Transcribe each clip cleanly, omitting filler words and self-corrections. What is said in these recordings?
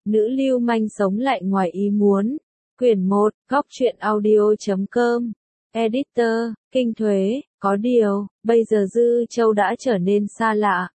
Nữ lưu manh sống lại ngoài ý muốn. Quyển 1, góc truyện audio.com. Editor, Kinh Thuế. Có điều, bây giờ Dư Châu đã trở nên xa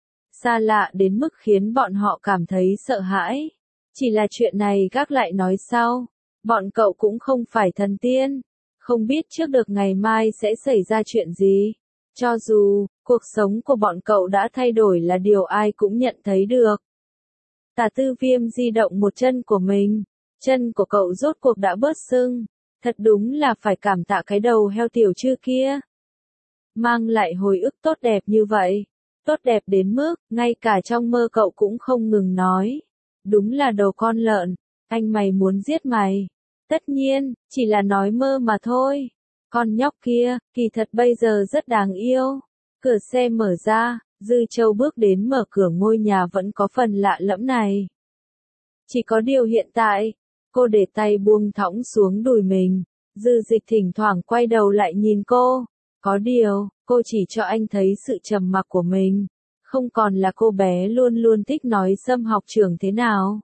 lạ đến mức khiến bọn họ cảm thấy sợ hãi. Chỉ là chuyện này gác lại nói sau. Bọn cậu cũng không phải thần tiên, không biết trước được ngày mai sẽ xảy ra chuyện gì. Cho dù, cuộc sống của bọn cậu đã thay đổi là điều ai cũng nhận thấy được. Tả Tư Viêm di động một chân của mình. Chân của cậu rốt cuộc đã bớt sưng. Thật đúng là phải cảm tạ cái đầu heo tiểu trư kia. Mang lại hồi ức tốt đẹp như vậy. Tốt đẹp đến mức, ngay cả trong mơ cậu cũng không ngừng nói. Đúng là đồ con lợn, anh mày muốn giết mày. Tất nhiên, chỉ là nói mơ mà thôi. Con nhóc kia, kỳ thật bây giờ rất đáng yêu. Cửa xe mở ra, Dư Châu bước đến mở cửa ngôi nhà vẫn có phần lạ lẫm này. Chỉ có điều hiện tại, cô để tay buông thõng xuống đùi mình. Dư Dịch thỉnh thoảng quay đầu lại nhìn cô. Có điều, cô chỉ cho anh thấy sự trầm mặc của mình. Không còn là cô bé luôn luôn thích nói Sâm học trưởng thế nào.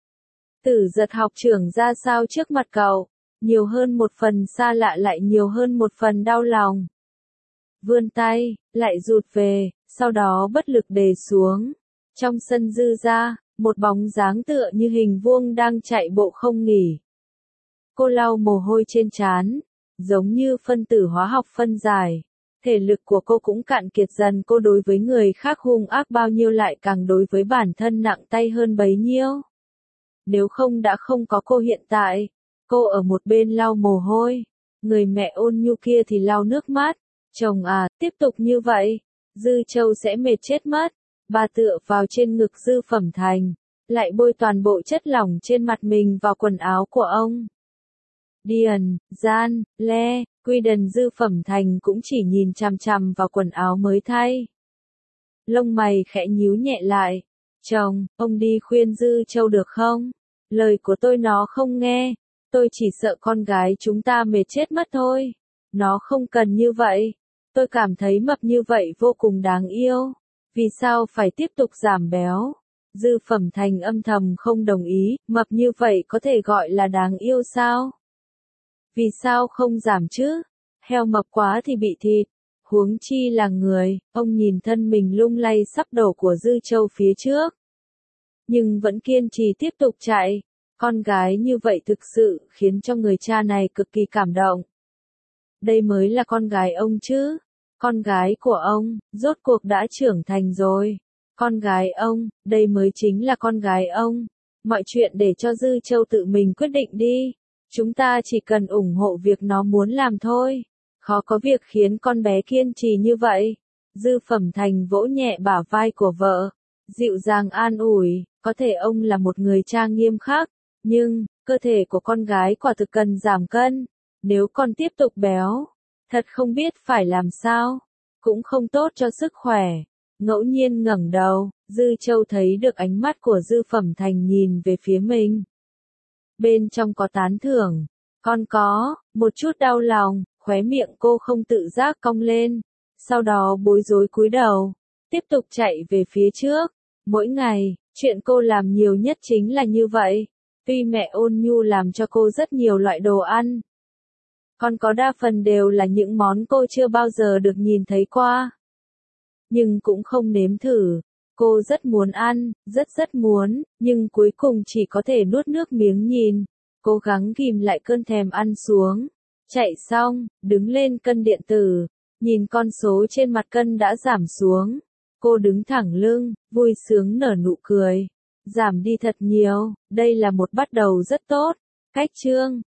Tử Giật học trưởng ra sao trước mặt cậu. Nhiều hơn một phần xa lạ lại nhiều hơn một phần đau lòng. Vươn tay, lại rụt về, sau đó bất lực đè xuống. Trong sân Dư ra, một bóng dáng tựa như hình vuông đang chạy bộ không nghỉ. Cô lau mồ hôi trên trán, giống như phân tử hóa học phân giải. Thể lực của cô cũng cạn kiệt dần, cô đối với người khác hung ác bao nhiêu lại càng đối với bản thân nặng tay hơn bấy nhiêu. Nếu không đã không có cô hiện tại, cô ở một bên lau mồ hôi, người mẹ ôn nhu kia thì lau nước mắt. Chồng à, tiếp tục như vậy, Dư Châu sẽ mệt chết mất. Bà tựa vào trên ngực Dư Phẩm Thành, lại bôi toàn bộ chất lỏng trên mặt mình vào quần áo của ông. Điền, Gian, Le, Quy Đần Dư Phẩm Thành cũng chỉ nhìn chằm chằm vào quần áo mới thay. Lông mày khẽ nhíu nhẹ lại. Chồng, ông đi khuyên Dư Châu được không? Lời của tôi nó không nghe. Tôi chỉ sợ con gái chúng ta mệt chết mất thôi. Nó không cần như vậy. Tôi cảm thấy mập như vậy vô cùng đáng yêu. Vì sao phải tiếp tục giảm béo? Dư Phẩm Thành âm thầm không đồng ý. Mập như vậy có thể gọi là đáng yêu sao? Vì sao không giảm chứ? Heo mập quá thì bị thịt. Huống chi là người. Ông nhìn thân mình lung lay sắp đổ của Dư Châu phía trước. Nhưng vẫn kiên trì tiếp tục chạy. Con gái như vậy thực sự khiến cho người cha này cực kỳ cảm động. Đây mới là con gái ông chứ. Con gái của ông, rốt cuộc đã trưởng thành rồi. Con gái ông, đây mới chính là con gái ông. Mọi chuyện để cho Dư Châu tự mình quyết định đi. Chúng ta chỉ cần ủng hộ việc nó muốn làm thôi. Khó có việc khiến con bé kiên trì như vậy. Dư Phẩm Thành vỗ nhẹ bả vai của vợ. Dịu dàng an ủi, có thể ông là một người cha nghiêm khắc. Nhưng, cơ thể của con gái quả thực cần giảm cân. Nếu con tiếp tục béo, thật không biết phải làm sao. Cũng không tốt cho sức khỏe. Ngẫu nhiên ngẩng đầu, Dư Châu thấy được ánh mắt của Dư Phẩm Thành nhìn về phía mình. Bên trong có tán thưởng. Con có, một chút đau lòng, khóe miệng cô không tự giác cong lên. Sau đó bối rối cúi đầu. Tiếp tục chạy về phía trước. Mỗi ngày, chuyện cô làm nhiều nhất chính là như vậy. Tuy mẹ ôn nhu làm cho cô rất nhiều loại đồ ăn. Còn có đa phần đều là những món cô chưa bao giờ được nhìn thấy qua. Nhưng cũng không nếm thử. Cô rất muốn ăn, rất muốn, nhưng cuối cùng chỉ có thể nuốt nước miếng nhìn. Cố gắng ghim lại cơn thèm ăn xuống. Chạy xong, đứng lên cân điện tử. Nhìn con số trên mặt cân đã giảm xuống. Cô đứng thẳng lưng, vui sướng nở nụ cười. Giảm đi thật nhiều, đây là một bắt đầu rất tốt. Cách chương